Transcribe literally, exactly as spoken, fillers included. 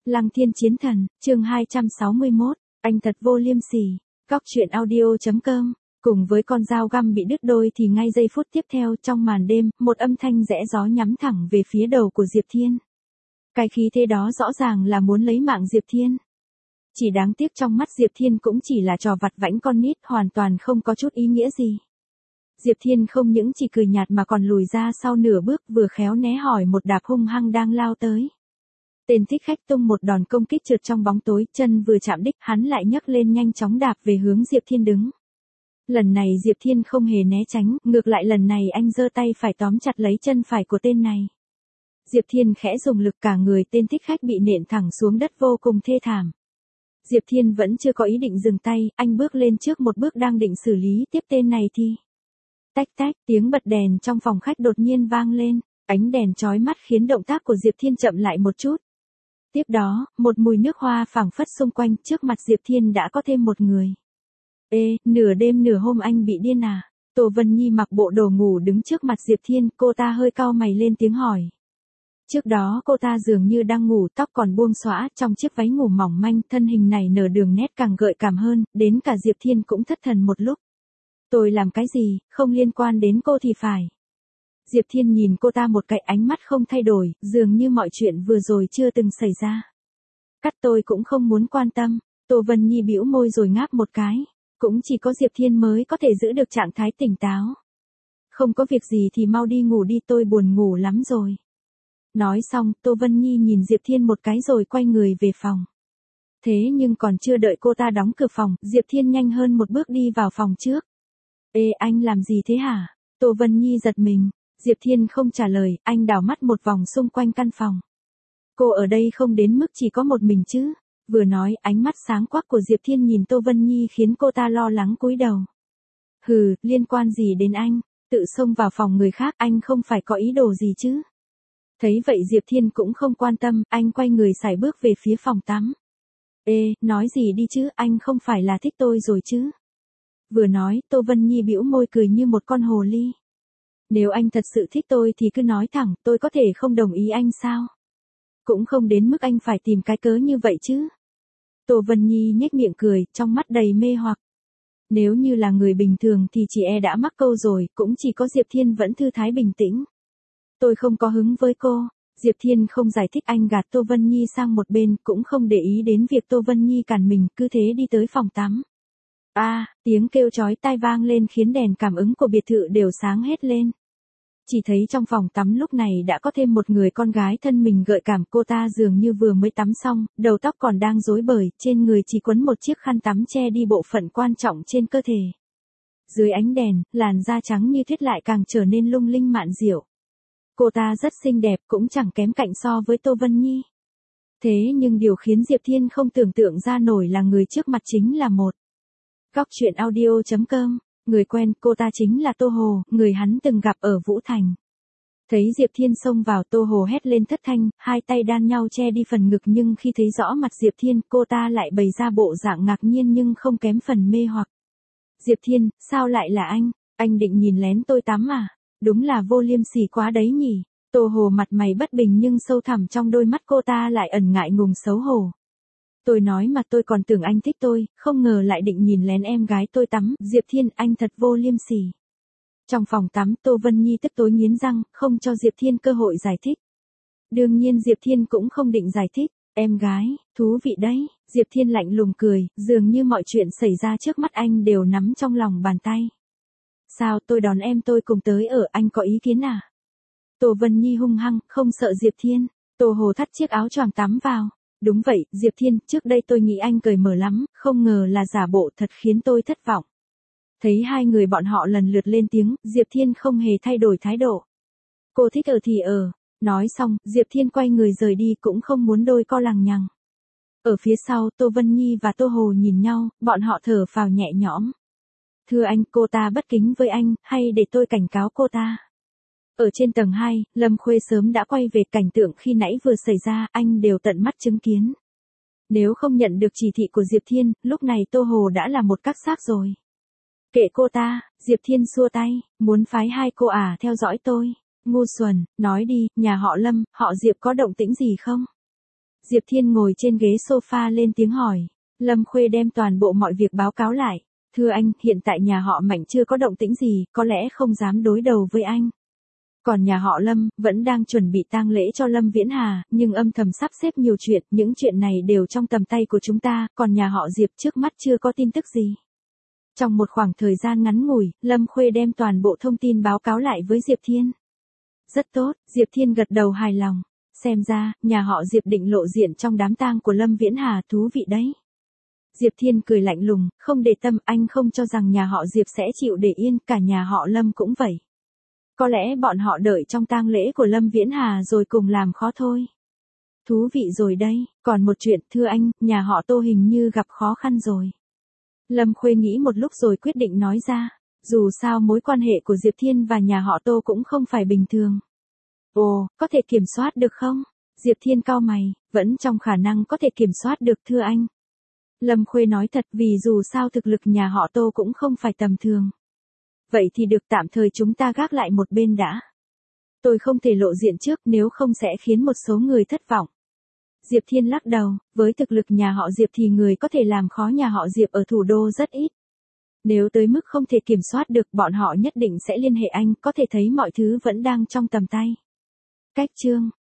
Lăng Thiên Chiến Thần, chương hai trăm sáu mươi mốt, anh thật vô liêm sỉ. Góc truyện audio chấm com. Cùng với con dao găm bị đứt đôi thì ngay giây phút tiếp theo trong màn đêm, một âm thanh rẽ gió nhắm thẳng về phía đầu của Diệp Thiên. Cái khí thế đó rõ ràng là muốn lấy mạng Diệp Thiên. Chỉ đáng tiếc trong mắt Diệp Thiên cũng chỉ là trò vặt vãnh con nít, hoàn toàn không có chút ý nghĩa gì. Diệp Thiên không những chỉ cười nhạt mà còn lùi ra sau nửa bước, vừa khéo né hỏi một đạp hung hăng đang lao tới. Tên thích khách tung một đòn công kích trượt trong bóng tối, chân vừa chạm đích, hắn lại nhấc lên nhanh chóng đạp về hướng Diệp Thiên đứng. Lần này Diệp Thiên không hề né tránh, ngược lại lần này anh giơ tay phải tóm chặt lấy chân phải của tên này. Diệp Thiên khẽ dùng lực, cả người tên thích khách bị nện thẳng xuống đất vô cùng thê thảm. Diệp Thiên vẫn chưa có ý định dừng tay, anh bước lên trước một bước đang định xử lý tiếp tên này thì... Tách tách, tiếng bật đèn trong phòng khách đột nhiên vang lên, ánh đèn chói mắt khiến động tác của Diệp Thiên chậm lại một chút. Tiếp đó, một mùi nước hoa phảng phất xung quanh, trước mặt Diệp Thiên đã có thêm một người. Ê, nửa đêm nửa hôm anh bị điên à? Tô Vân Nhi mặc bộ đồ ngủ đứng trước mặt Diệp Thiên, cô ta hơi cau mày lên tiếng hỏi. Trước đó cô ta dường như đang ngủ, tóc còn buông xõa, trong chiếc váy ngủ mỏng manh, thân hình này nở đường nét càng gợi cảm hơn, đến cả Diệp Thiên cũng thất thần một lúc. Tôi làm cái gì, không liên quan đến cô thì phải. Diệp Thiên nhìn cô ta một cái, ánh mắt không thay đổi, dường như mọi chuyện vừa rồi chưa từng xảy ra. Cắt tôi cũng không muốn quan tâm. Tô Vân Nhi bĩu môi rồi ngáp một cái. Cũng chỉ có Diệp Thiên mới có thể giữ được trạng thái tỉnh táo. Không có việc gì thì mau đi ngủ đi, tôi buồn ngủ lắm rồi. Nói xong, Tô Vân Nhi nhìn Diệp Thiên một cái rồi quay người về phòng. Thế nhưng còn chưa đợi cô ta đóng cửa phòng, Diệp Thiên nhanh hơn một bước đi vào phòng trước. Ê, anh làm gì thế hả? Tô Vân Nhi giật mình. Diệp Thiên không trả lời, anh đảo mắt một vòng xung quanh căn phòng. Cô ở đây không đến mức chỉ có một mình chứ? Vừa nói, ánh mắt sáng quắc của Diệp Thiên nhìn Tô Vân Nhi khiến cô ta lo lắng cúi đầu. Hừ, liên quan gì đến anh? Tự xông vào phòng người khác, anh không phải có ý đồ gì chứ? Thấy vậy Diệp Thiên cũng không quan tâm, anh quay người sải bước về phía phòng tắm. Ê, nói gì đi chứ, anh không phải là thích tôi rồi chứ? Vừa nói, Tô Vân Nhi bĩu môi cười như một con hồ ly. Nếu anh thật sự thích tôi thì cứ nói thẳng, tôi có thể không đồng ý anh sao? Cũng không đến mức anh phải tìm cái cớ như vậy chứ. Tô Vân Nhi nhếch miệng cười, trong mắt đầy mê hoặc. Nếu như là người bình thường thì chị e đã mắc câu rồi, cũng chỉ có Diệp Thiên vẫn thư thái bình tĩnh. Tôi không có hứng với cô. Diệp Thiên không giải thích, anh gạt Tô Vân Nhi sang một bên, cũng không để ý đến việc Tô Vân Nhi cản mình, cứ thế đi tới phòng tắm. A, à, tiếng kêu chói tai vang lên khiến đèn cảm ứng của biệt thự đều sáng hết lên. Chỉ thấy trong phòng tắm lúc này đã có thêm một người con gái thân mình gợi cảm, cô ta dường như vừa mới tắm xong, đầu tóc còn đang rối bời, trên người chỉ quấn một chiếc khăn tắm che đi bộ phận quan trọng trên cơ thể. Dưới ánh đèn, làn da trắng như tuyết lại càng trở nên lung linh mạn diệu. Cô ta rất xinh đẹp, cũng chẳng kém cạnh so với Tô Vân Nhi. Thế nhưng điều khiến Diệp Thiên không tưởng tượng ra nổi là người trước mặt chính là một. Góc truyện audio chấm com. Người quen, cô ta chính là Tô Hồ, người hắn từng gặp ở Vũ Thành. Thấy Diệp Thiên xông vào, Tô Hồ hét lên thất thanh, hai tay đan nhau che đi phần ngực, nhưng khi thấy rõ mặt Diệp Thiên, cô ta lại bày ra bộ dạng ngạc nhiên nhưng không kém phần mê hoặc. Diệp Thiên, sao lại là anh? Anh định nhìn lén tôi tắm à? Đúng là vô liêm sỉ quá đấy nhỉ? Tô Hồ mặt mày bất bình nhưng sâu thẳm trong đôi mắt cô ta lại ẩn ngại ngùng xấu hổ. Tôi nói mà, tôi còn tưởng anh thích tôi, không ngờ lại định nhìn lén em gái tôi tắm. Diệp Thiên, anh thật vô liêm sỉ. Trong phòng tắm, Tô Vân Nhi tức tối nghiến răng, không cho Diệp Thiên cơ hội giải thích. Đương nhiên Diệp Thiên cũng không định giải thích. Em gái, thú vị đấy. Diệp Thiên lạnh lùng cười, dường như mọi chuyện xảy ra trước mắt anh đều nắm trong lòng bàn tay. Sao, tôi đón em tôi cùng tới ở, anh có ý kiến à? Tô Vân Nhi hung hăng, không sợ Diệp Thiên. Tô Hồ thắt chiếc áo choàng tắm vào. Đúng vậy, Diệp Thiên, trước đây tôi nghĩ anh cởi mở lắm, không ngờ là giả bộ, thật khiến tôi thất vọng. Thấy hai người bọn họ lần lượt lên tiếng, Diệp Thiên không hề thay đổi thái độ. Cô thích ở thì ở. Nói xong, Diệp Thiên quay người rời đi, cũng không muốn đôi co lằng nhằng. Ở phía sau, Tô Vân Nhi và Tô Hồ nhìn nhau, bọn họ thở phào nhẹ nhõm. Thưa anh, cô ta bất kính với anh, hay để tôi cảnh cáo cô ta? Ở trên tầng hai, Lâm Khuê sớm đã quay về, cảnh tượng khi nãy vừa xảy ra, anh đều tận mắt chứng kiến. Nếu không nhận được chỉ thị của Diệp Thiên, lúc này Tô Hồ đã là một cát xác rồi. Kệ cô ta, Diệp Thiên xua tay, muốn phái hai cô ả theo dõi tôi. Ngu xuẩn, nói đi, nhà họ Lâm, họ Diệp có động tĩnh gì không? Diệp Thiên ngồi trên ghế sofa lên tiếng hỏi. Lâm Khuê đem toàn bộ mọi việc báo cáo lại. Thưa anh, hiện tại nhà họ Mạnh chưa có động tĩnh gì, có lẽ không dám đối đầu với anh. Còn nhà họ Lâm, vẫn đang chuẩn bị tang lễ cho Lâm Viễn Hà, nhưng âm thầm sắp xếp nhiều chuyện, những chuyện này đều trong tầm tay của chúng ta, còn nhà họ Diệp trước mắt chưa có tin tức gì. Trong một khoảng thời gian ngắn ngủi, Lâm Khuê đem toàn bộ thông tin báo cáo lại với Diệp Thiên. Rất tốt, Diệp Thiên gật đầu hài lòng. Xem ra, nhà họ Diệp định lộ diện trong đám tang của Lâm Viễn Hà, thú vị đấy. Diệp Thiên cười lạnh lùng, không để tâm, anh không cho rằng nhà họ Diệp sẽ chịu để yên, cả nhà họ Lâm cũng vậy. Có lẽ bọn họ đợi trong tang lễ của Lâm Viễn Hà rồi cùng làm khó thôi. Thú vị rồi đây, còn một chuyện, thưa anh, nhà họ Tô hình như gặp khó khăn rồi. Lâm Khuê nghĩ một lúc rồi quyết định nói ra. Dù sao mối quan hệ của Diệp Thiên và nhà họ Tô cũng không phải bình thường. Ồ, có thể kiểm soát được không? Diệp Thiên cau mày, vẫn trong khả năng có thể kiểm soát được thưa anh. Lâm Khuê nói thật, vì dù sao thực lực nhà họ Tô cũng không phải tầm thường. Vậy thì được, tạm thời chúng ta gác lại một bên đã. Tôi không thể lộ diện trước, nếu không sẽ khiến một số người thất vọng. Diệp Thiên lắc đầu, với thực lực nhà họ Diệp thì người có thể làm khó nhà họ Diệp ở thủ đô rất ít. Nếu tới mức không thể kiểm soát được, bọn họ nhất định sẽ liên hệ anh, có thể thấy mọi thứ vẫn đang trong tầm tay. Cách chương